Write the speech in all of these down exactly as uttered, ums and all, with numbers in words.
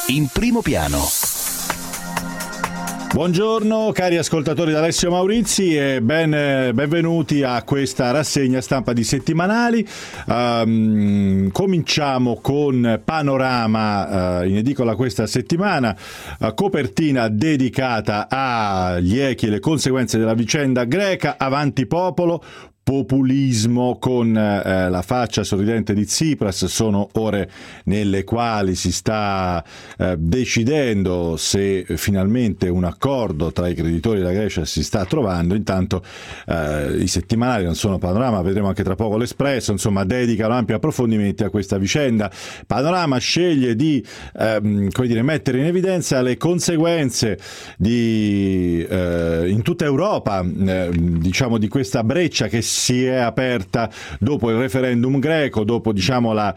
in primo piano. Buongiorno cari ascoltatori da Alessio Maurizi e ben, benvenuti a questa rassegna stampa di settimanali. Um, cominciamo con Panorama uh, in edicola questa settimana, uh, copertina dedicata agli echi e le conseguenze della vicenda greca, avanti popolo. Populismo con eh, la faccia sorridente di Tsipras. Sono ore nelle quali si sta eh, decidendo se finalmente un accordo tra i creditori della Grecia si sta trovando. Intanto eh, i settimanali non sono Panorama, vedremo anche tra poco l'Espresso, insomma dedicano ampi approfondimenti a questa vicenda. Panorama sceglie di ehm, come dire, mettere in evidenza le conseguenze di eh, in tutta Europa eh, diciamo di questa breccia che si è aperta dopo il referendum greco, dopo diciamo la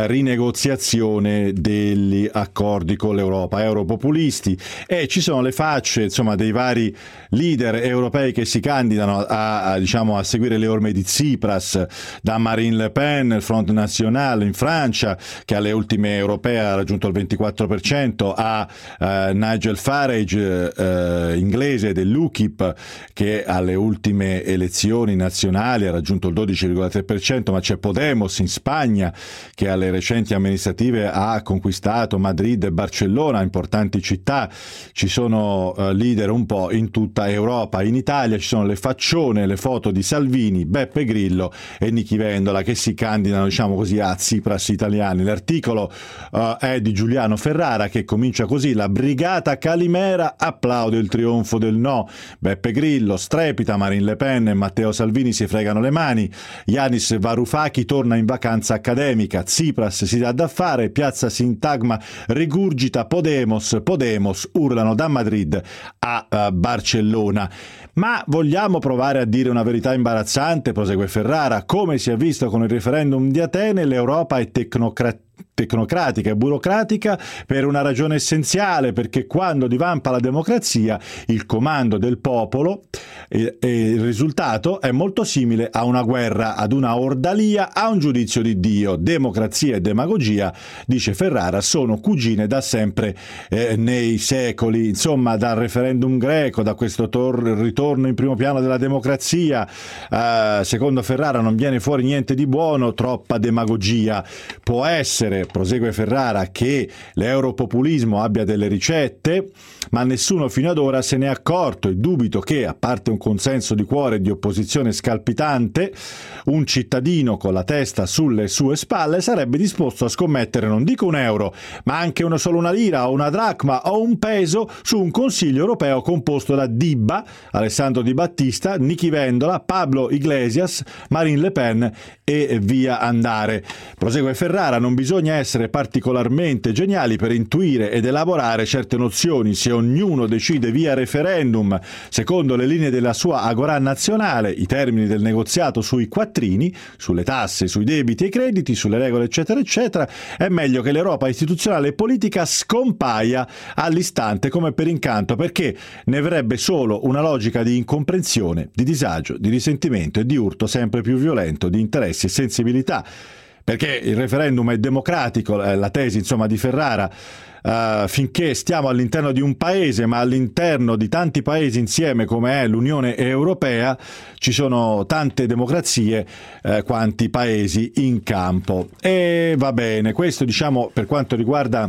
rinegoziazione degli accordi con l'Europa, europopulisti, e ci sono le facce insomma dei vari leader europei che si candidano a, a diciamo a seguire le orme di Tsipras, da Marine Le Pen, il Front National in Francia, che alle ultime europee ha raggiunto il ventiquattro per cento, a uh, Nigel Farage uh, inglese dell'UKIP, che alle ultime elezioni nazionali ha raggiunto il dodici virgola tre per cento, ma c'è Podemos in Spagna che alle recenti amministrative ha conquistato Madrid e Barcellona, importanti città. Ci sono uh, leader un po' in tutta Europa. In Italia ci sono le faccione, le foto di Salvini, Beppe Grillo e Nichi Vendola che si candidano diciamo così a Tsipras italiani. L'articolo uh, è di Giuliano Ferrara che comincia così: la brigata Calimera applaude il trionfo del no, Beppe Grillo strepita, Marine Le Pen e Matteo Salvini si fregano le mani, Yanis Varoufakis torna in vacanza accademica, Tsipras si dà da fare, piazza Sintagma rigurgita Podemos, Podemos urlano da Madrid a uh, Barcellona. Ma vogliamo provare a dire una verità imbarazzante, prosegue Ferrara: come si è visto con il referendum di Atene, l'Europa è tecnocratica tecnocratica e burocratica per una ragione essenziale, perché quando divampa la democrazia, il comando del popolo e, e il risultato è molto simile a una guerra, ad una ordalia, a un giudizio di Dio. Democrazia e demagogia, dice Ferrara, sono cugine da sempre eh, nei secoli. Insomma, dal referendum greco, da questo tor- ritorno in primo piano della democrazia, eh, secondo Ferrara non viene fuori niente di buono, troppa demagogia. Può essere, prosegue Ferrara, che l'europopulismo abbia delle ricette, ma nessuno fino ad ora se ne è accorto, e dubito che, a parte un consenso di cuore di opposizione scalpitante, un cittadino con la testa sulle sue spalle sarebbe disposto a scommettere, non dico un euro, ma anche una solo una lira o una dracma o un peso su un Consiglio europeo composto da Dibba, Alessandro Di Battista, Nichi Vendola, Pablo Iglesias, Marine Le Pen e via andare. Prosegue Ferrara: non bisogna essere particolarmente geniali per intuire ed elaborare certe nozioni. Se ognuno decide via referendum secondo le linee della sua agorà nazionale, i termini del negoziato sui quattrini, sulle tasse, sui debiti e crediti, sulle regole eccetera eccetera, è meglio che l'Europa istituzionale e politica scompaia all'istante come per incanto, perché ne avrebbe solo una logica di incomprensione, di disagio, di risentimento e di urto sempre più violento di interessi e sensibilità. Perché il referendum è democratico, è la tesi insomma di Ferrara, uh, finché stiamo all'interno di un paese, ma all'interno di tanti paesi insieme come è l'Unione Europea ci sono tante democrazie uh, quanti paesi in campo. E va bene, questo diciamo per quanto riguarda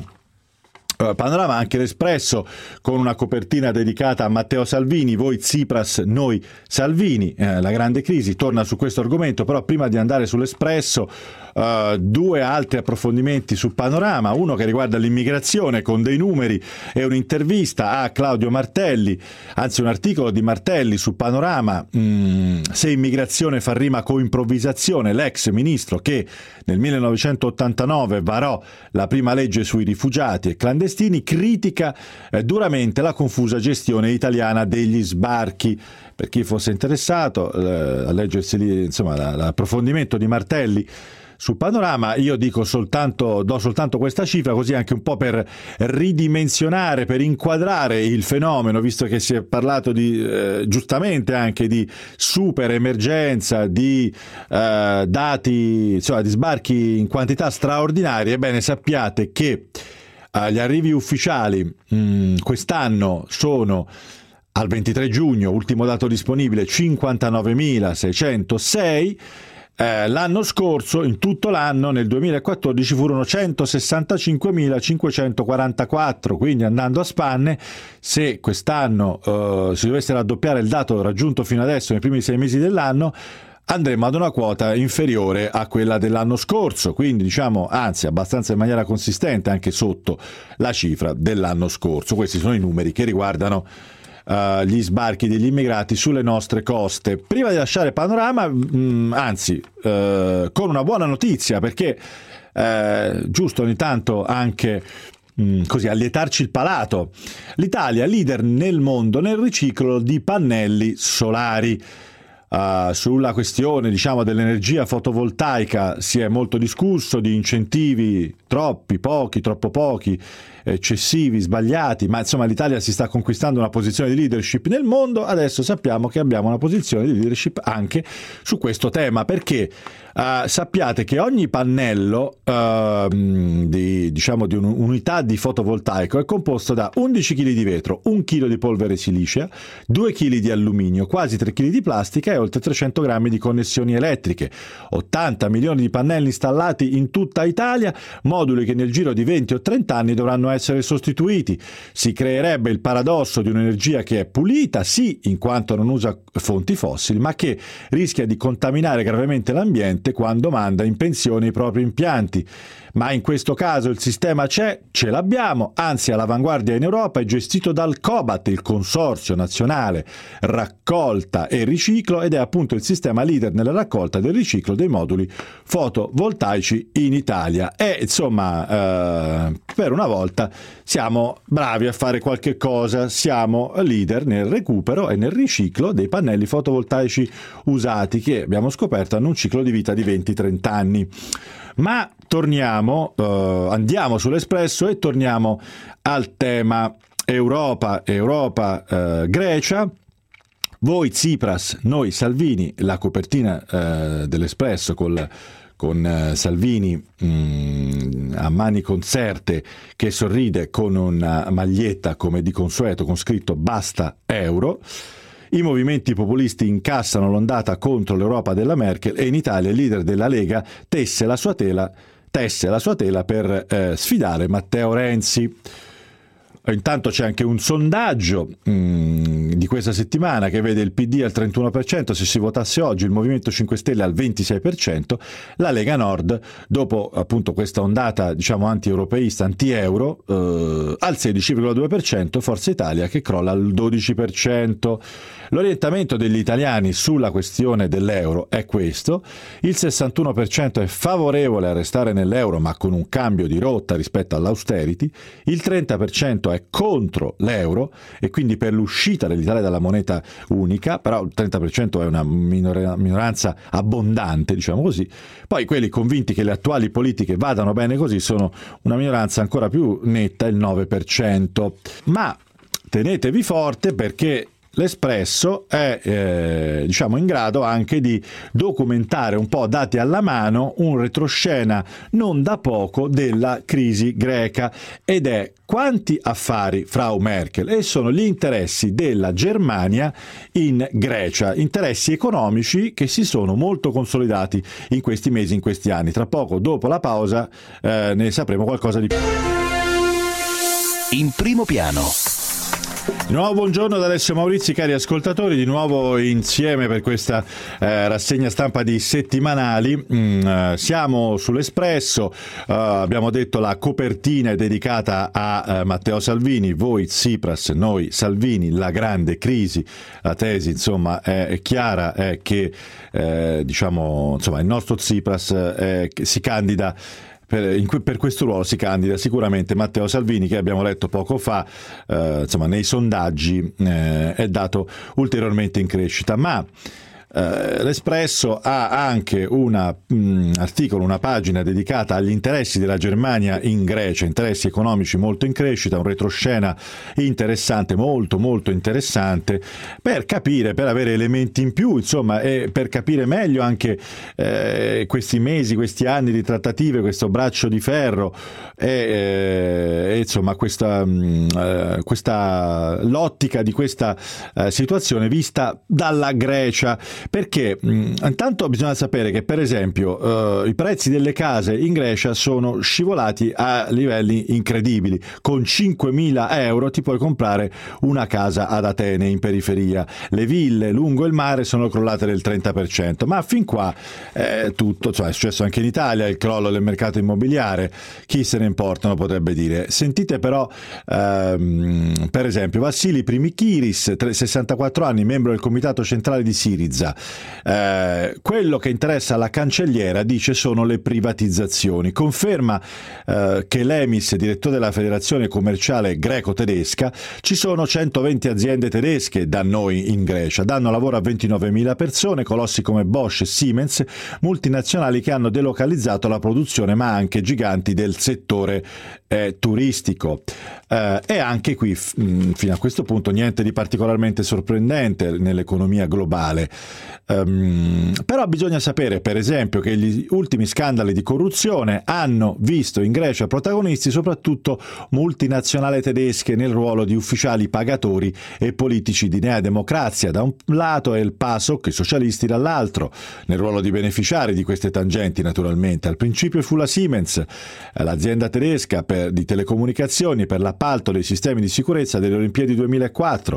Panorama. Anche l'Espresso con una copertina dedicata a Matteo Salvini, voi Tsipras, noi Salvini, eh, la grande crisi, torna su questo argomento. Però prima di andare sull'Espresso, uh, due altri approfondimenti su Panorama, uno che riguarda l'immigrazione con dei numeri e un'intervista a Claudio Martelli, anzi un articolo di Martelli su Panorama, mm, se immigrazione fa rima con improvvisazione, l'ex ministro che nel millenovecentottantanove varò la prima legge sui rifugiati e clandestini critica eh, duramente la confusa gestione italiana degli sbarchi. Per chi fosse interessato eh, a leggersi lì, insomma, l'approfondimento di Martelli su Panorama, io dico soltanto, do soltanto questa cifra così anche un po' per ridimensionare, per inquadrare il fenomeno, visto che si è parlato di eh, giustamente anche di super emergenza, di eh, dati, insomma, di sbarchi in quantità straordinarie. Ebbene, sappiate che Uh, gli arrivi ufficiali mh, quest'anno sono al ventitré giugno, ultimo dato disponibile, cinquantanovemilaseicentosei. Eh, l'anno scorso, in tutto l'anno, nel duemilaquattordici, furono centosessantacinquemilacinquecentoquarantaquattro, quindi andando a spanne, se quest'anno eh, si dovesse raddoppiare il dato raggiunto fino adesso nei primi sei mesi dell'anno, andremo ad una quota inferiore a quella dell'anno scorso, quindi diciamo, anzi abbastanza in maniera consistente anche sotto la cifra dell'anno scorso. Questi sono i numeri che riguardano Uh, gli sbarchi degli immigrati sulle nostre coste. Prima di lasciare Panorama, mh, anzi uh, con una buona notizia, perché uh, giusto ogni tanto anche mh, così allietarci il palato, l'Italia leader nel mondo nel riciclo di pannelli solari. Uh, sulla questione, diciamo, dell'energia fotovoltaica si è molto discusso, di incentivi troppi, pochi, troppo pochi, eccessivi, sbagliati, ma insomma l'Italia si sta conquistando una posizione di leadership nel mondo. Adesso sappiamo che abbiamo una posizione di leadership anche su questo tema, perché uh, sappiate che ogni pannello uh, di, diciamo, di un'unità di fotovoltaico è composto da undici chili di vetro, un chilo di polvere silicea, due chili di alluminio, quasi tre chili di plastica e oltre trecento grammi di connessioni elettriche, ottanta milioni di pannelli installati in tutta Italia, moduli che nel giro di venti o trenta anni dovranno essere sostituiti. Si creerebbe il paradosso di un'energia che è pulita, sì, in quanto non usa fonti fossili, ma che rischia di contaminare gravemente l'ambiente quando manda in pensione i propri impianti. Ma in questo caso il sistema c'è, ce l'abbiamo, anzi all'avanguardia in Europa, è gestito dal COBAT, il Consorzio Nazionale Raccolta e Riciclo, ed è appunto il sistema leader nella raccolta e del riciclo dei moduli fotovoltaici in Italia. E insomma, eh, per una volta siamo bravi a fare qualche cosa, siamo leader nel recupero e nel riciclo dei pannelli fotovoltaici usati, che abbiamo scoperto hanno un ciclo di vita di venti trenta anni. Ma torniamo, eh, andiamo sull'Espresso e torniamo al tema Europa, Europa, eh, Grecia. Voi Tsipras, noi Salvini, la copertina eh, dell'Espresso col, con eh, Salvini mh, a mani concerte che sorride con una maglietta come di consueto con scritto basta euro. I movimenti populisti incassano l'ondata contro l'Europa della Merkel e in Italia il leader della Lega tesse la sua tela, tesse la sua tela per eh, sfidare Matteo Renzi. Intanto c'è anche un sondaggio mh, di questa settimana che vede il P D al trentuno per cento, se si votasse oggi, il Movimento cinque Stelle al ventisei per cento, la Lega Nord, dopo appunto questa ondata diciamo anti-europeista, anti-euro, eh, al sedici virgola due per cento, Forza Italia che crolla al dodici per cento. L'orientamento degli italiani sulla questione dell'euro è questo: il sessantuno per cento è favorevole a restare nell'euro ma con un cambio di rotta rispetto all'austerity, il trenta per cento è contro l'euro e quindi per l'uscita dell'Italia dalla moneta unica, però il trenta per cento è una minor- minoranza abbondante, diciamo così. Poi quelli convinti che le attuali politiche vadano bene così sono una minoranza ancora più netta, il nove per cento. Ma tenetevi forte, perché l'Espresso è eh, diciamo in grado anche di documentare un po', dati alla mano, un retroscena non da poco della crisi greca, ed è quanti affari Frau Merkel e sono gli interessi della Germania in Grecia, interessi economici che si sono molto consolidati in questi mesi, in questi anni. Tra poco, dopo la pausa, eh, ne sapremo qualcosa di più. In primo piano. Di nuovo buongiorno da Alessio Maurizi, cari ascoltatori, di nuovo insieme per questa eh, rassegna stampa di settimanali. Mm, eh, siamo sull'Espresso, eh, abbiamo detto la copertina è dedicata a eh, Matteo Salvini, voi Tsipras, noi Salvini, la grande crisi. La tesi insomma è, è chiara, è che eh, diciamo insomma il nostro Tsipras eh, si candida Per, in, per questo ruolo si candida sicuramente Matteo Salvini, che abbiamo letto poco fa, eh, insomma nei sondaggi eh, è dato ulteriormente in crescita. Ma Eh, L'Espresso ha anche un articolo, una pagina dedicata agli interessi della Germania in Grecia, interessi economici molto in crescita, un retroscena interessante, molto molto interessante, per capire, per avere elementi in più, insomma, e per capire meglio anche eh, questi mesi, questi anni di trattative, questo braccio di ferro e, eh, e insomma questa, mh, questa l'ottica di questa eh, situazione vista dalla Grecia, perché mh, intanto bisogna sapere che per esempio eh, i prezzi delle case in Grecia sono scivolati a livelli incredibili. Con cinquemila euro ti puoi comprare una casa ad Atene in periferia, le ville lungo il mare sono crollate del trenta per cento, ma fin qua eh, tutto, cioè è successo anche in Italia il crollo del mercato immobiliare, chi se ne importano potrebbe dire. Sentite però ehm, per esempio Vassili Primikiris, sessantaquattro anni, membro del comitato centrale di Syriza. Eh, quello che interessa alla cancelliera, dice, sono le privatizzazioni. Conferma eh, che l'Emis, direttore della federazione commerciale greco-tedesca, ci sono centoventi aziende tedesche da noi in Grecia, danno lavoro a ventinovemila persone, colossi come Bosch e Siemens, multinazionali che hanno delocalizzato la produzione, ma anche giganti del settore eh, turistico. Eh, e anche qui mh, fino a questo punto niente di particolarmente sorprendente nell'economia globale. Um, però bisogna sapere per esempio che gli ultimi scandali di corruzione hanno visto in Grecia protagonisti soprattutto multinazionali tedesche nel ruolo di ufficiali pagatori e politici di Nea Democrazia da un lato e il PASOK, i socialisti, dall'altro, nel ruolo di beneficiari di queste tangenti naturalmente. Al principio fu la Siemens, l'azienda tedesca per, di telecomunicazioni, per l'appalto dei sistemi di sicurezza delle Olimpiadi duemilaquattro.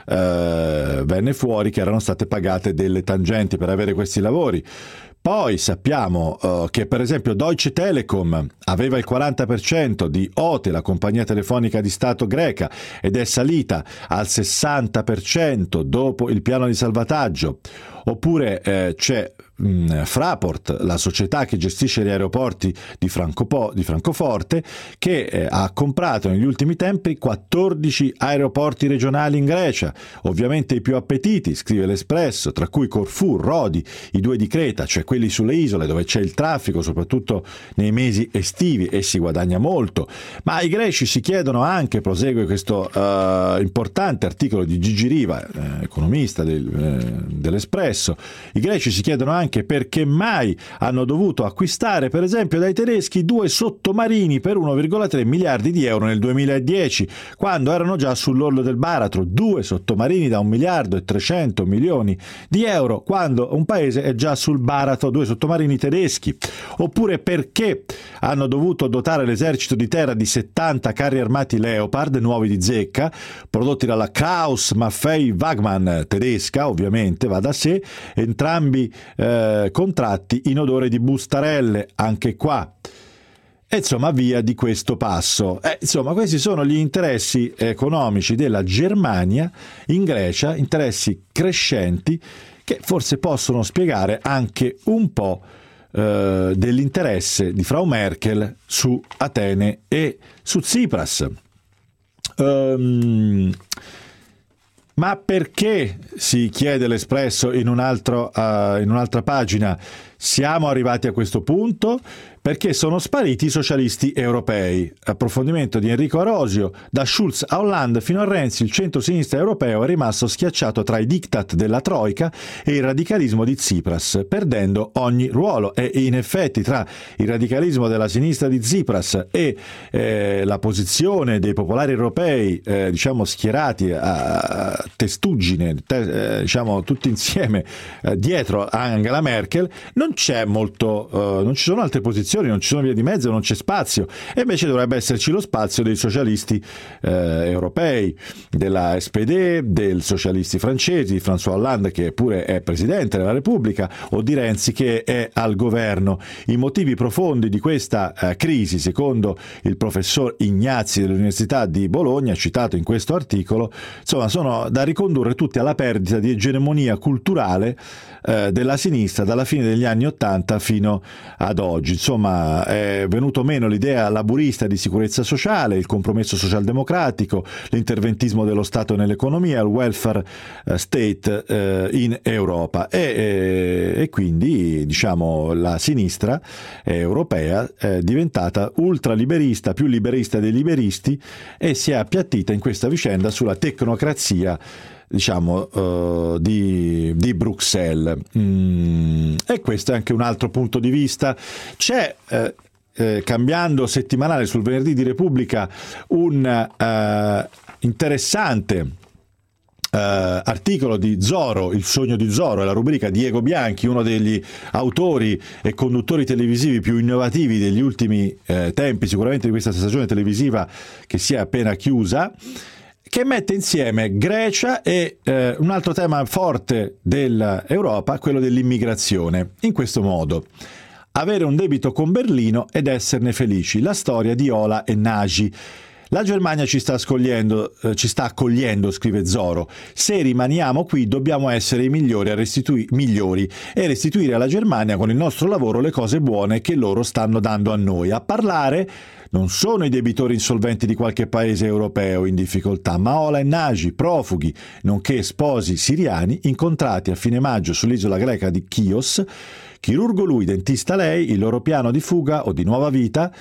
Uh, venne fuori che erano state pagate delle tangenti per avere questi lavori. Poi sappiamo uh, che per esempio Deutsche Telekom aveva il quaranta per cento di O T E, la compagnia telefonica di Stato greca, ed è salita al sessanta per cento dopo il piano di salvataggio. Oppure eh, c'è mh, Fraport, la società che gestisce gli aeroporti di, Francopo- di Francoforte, che eh, ha comprato negli ultimi tempi quattordici aeroporti regionali in Grecia, ovviamente i più appetiti, scrive l'Espresso, tra cui Corfù, Rodi, i due di Creta, cioè quelli sulle isole dove c'è il traffico, soprattutto nei mesi estivi, e si guadagna molto. Ma i greci si chiedono anche, prosegue questo uh, importante articolo di Gigi Riva, eh, economista del, eh, dell'Espresso, i greci si chiedono anche perché mai hanno dovuto acquistare per esempio dai tedeschi due sottomarini per uno virgola tre miliardi di euro nel duemiladieci, quando erano già sull'orlo del baratro. Due sottomarini da un miliardo e trecento milioni di euro, quando un paese è già sul baratro, due sottomarini tedeschi. Oppure perché hanno dovuto dotare l'esercito di terra di settanta carri armati Leopard nuovi di zecca, prodotti dalla Krauss Maffei Wagner tedesca, ovviamente va da sé, entrambi eh, contratti in odore di bustarelle, anche qua. E insomma via di questo passo. Eh, insomma questi sono gli interessi economici della Germania in Grecia, interessi crescenti che forse possono spiegare anche un po' eh, dell'interesse di Frau Merkel su Atene e su Tsipras. Um, Ma perché, si chiede l'Espresso in, un altro, uh, in un'altra pagina, siamo arrivati a questo punto? Perché sono spariti i socialisti europei. Approfondimento di Enrico Arosio. Da Schulz a Hollande fino a Renzi, il centro-sinistra europeo è rimasto schiacciato tra i diktat della Troika e il radicalismo di Tsipras, perdendo ogni ruolo. E in effetti tra il radicalismo della sinistra di Tsipras e eh, la posizione dei popolari europei, eh, diciamo schierati a testuggine, te, eh, diciamo tutti insieme eh, dietro Angela Merkel, non c'è molto, eh, non ci sono altre posizioni, non ci sono vie di mezzo, non c'è spazio, e invece dovrebbe esserci lo spazio dei socialisti eh, europei, della S P D, dei socialisti francesi, di François Hollande che pure è presidente della Repubblica, o di Renzi che è al governo. I motivi profondi di questa eh, crisi, secondo il professor Ignazzi dell'Università di Bologna, citato in questo articolo, insomma sono da ricondurre tutti alla perdita di egemonia culturale eh, della sinistra dalla fine degli anni anni ottanta fino ad oggi. Insomma, è venuto meno l'idea laburista di sicurezza sociale, il compromesso socialdemocratico, l'interventismo dello Stato nell'economia, il welfare state eh, in Europa e, e, e quindi diciamo la sinistra europea è diventata ultraliberista, più liberista dei liberisti, e si è appiattita in questa vicenda sulla tecnocrazia, diciamo, uh, di, di Bruxelles. Mm, e questo è anche un altro punto di vista. C'è, eh, eh, cambiando settimanale sul venerdì di Repubblica, un uh, interessante Uh, articolo di Zorro, Il sogno di Zorro, è la rubrica Diego Bianchi, uno degli autori e conduttori televisivi più innovativi degli ultimi eh, tempi, sicuramente di questa stagione televisiva che si è appena chiusa, che mette insieme Grecia e eh, un altro tema forte dell'Europa, quello dell'immigrazione, in questo modo: avere un debito con Berlino ed esserne felici, la storia di Ola e Nagy. La Germania ci sta accogliendo, eh, ci sta accogliendo, scrive Zoro. Se rimaniamo qui dobbiamo essere i migliori, a restitui- migliori e restituire alla Germania con il nostro lavoro le cose buone che loro stanno dando a noi. A parlare non sono i debitori insolventi di qualche paese europeo in difficoltà, ma Ola e Nagy, profughi, nonché sposi siriani, incontrati a fine maggio sull'isola greca di Chios. Chirurgo lui, dentista lei, il loro piano di fuga o di nuova vita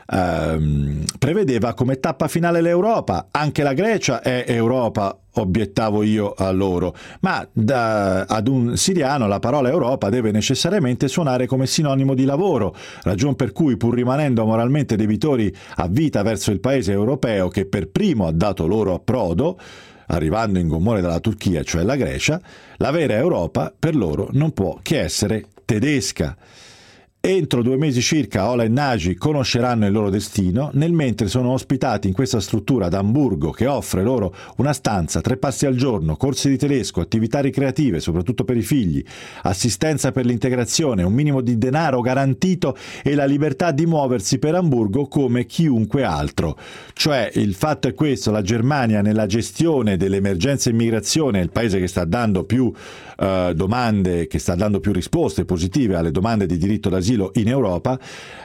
ehm, prevedeva come tappa finale l'Europa. Anche la Grecia è Europa, obiettavo io a loro, ma da, ad un siriano la parola Europa deve necessariamente suonare come sinonimo di lavoro, ragion per cui, pur rimanendo moralmente debitori a vita verso il paese europeo che per primo ha dato loro approdo, arrivando in gommone dalla Turchia, cioè la Grecia, la vera Europa per loro non può che essere tedesca. Entro due mesi circa Ola e Nagy conosceranno il loro destino, nel mentre sono ospitati in questa struttura ad Amburgo che offre loro una stanza, tre passi al giorno, corsi di tedesco, attività ricreative, soprattutto per i figli, assistenza per l'integrazione, un minimo di denaro garantito e la libertà di muoversi per Amburgo come chiunque altro. Cioè, il fatto è questo: la Germania nella gestione dell'emergenza immigrazione è il paese che sta dando più eh, domande, che sta dando più risposte positive alle domande di diritto d'asilo in Europa,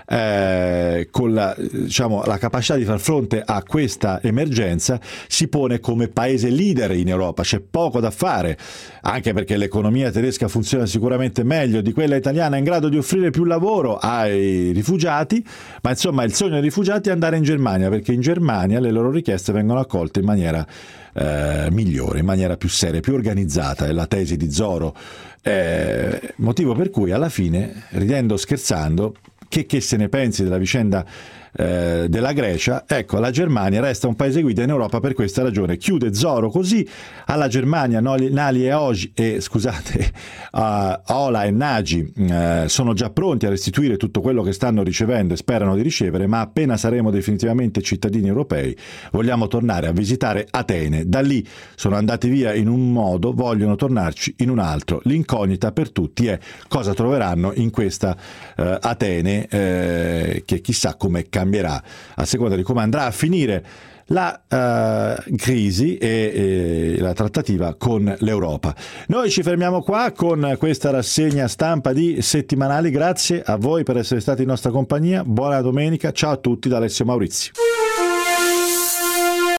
eh, con la, diciamo, la capacità di far fronte a questa emergenza, si pone come paese leader in Europa. C'è poco da fare, anche perché l'economia tedesca funziona sicuramente meglio di quella italiana, è in grado di offrire più lavoro ai rifugiati, ma insomma il sogno dei rifugiati è andare in Germania, perché in Germania le loro richieste vengono accolte in maniera eh, migliore, in maniera più seria, più organizzata. È la tesi di Zoro. Eh, motivo per cui alla fine, ridendo scherzando, che, che se ne pensi della vicenda eh, della Grecia, ecco, la Germania resta un paese guida in Europa per questa ragione. Chiude Zoro così: alla Germania Nali e Ogi e scusate uh, Ola e Nagy uh, sono già pronti a restituire tutto quello che stanno ricevendo e sperano di ricevere, ma appena saremo definitivamente cittadini europei vogliamo tornare a visitare Atene. Da lì sono andati via in un modo, vogliono tornarci in un altro. L'incognita per tutti è cosa troveranno in questa uh, Atene, uh, che chissà come cambierà a seconda di come andrà a finire la uh, crisi e, e la trattativa con l'Europa. Noi ci fermiamo qua con questa rassegna stampa di Settimanali. Grazie a voi per essere stati in nostra compagnia. Buona domenica. Ciao a tutti da Alessio Maurizi.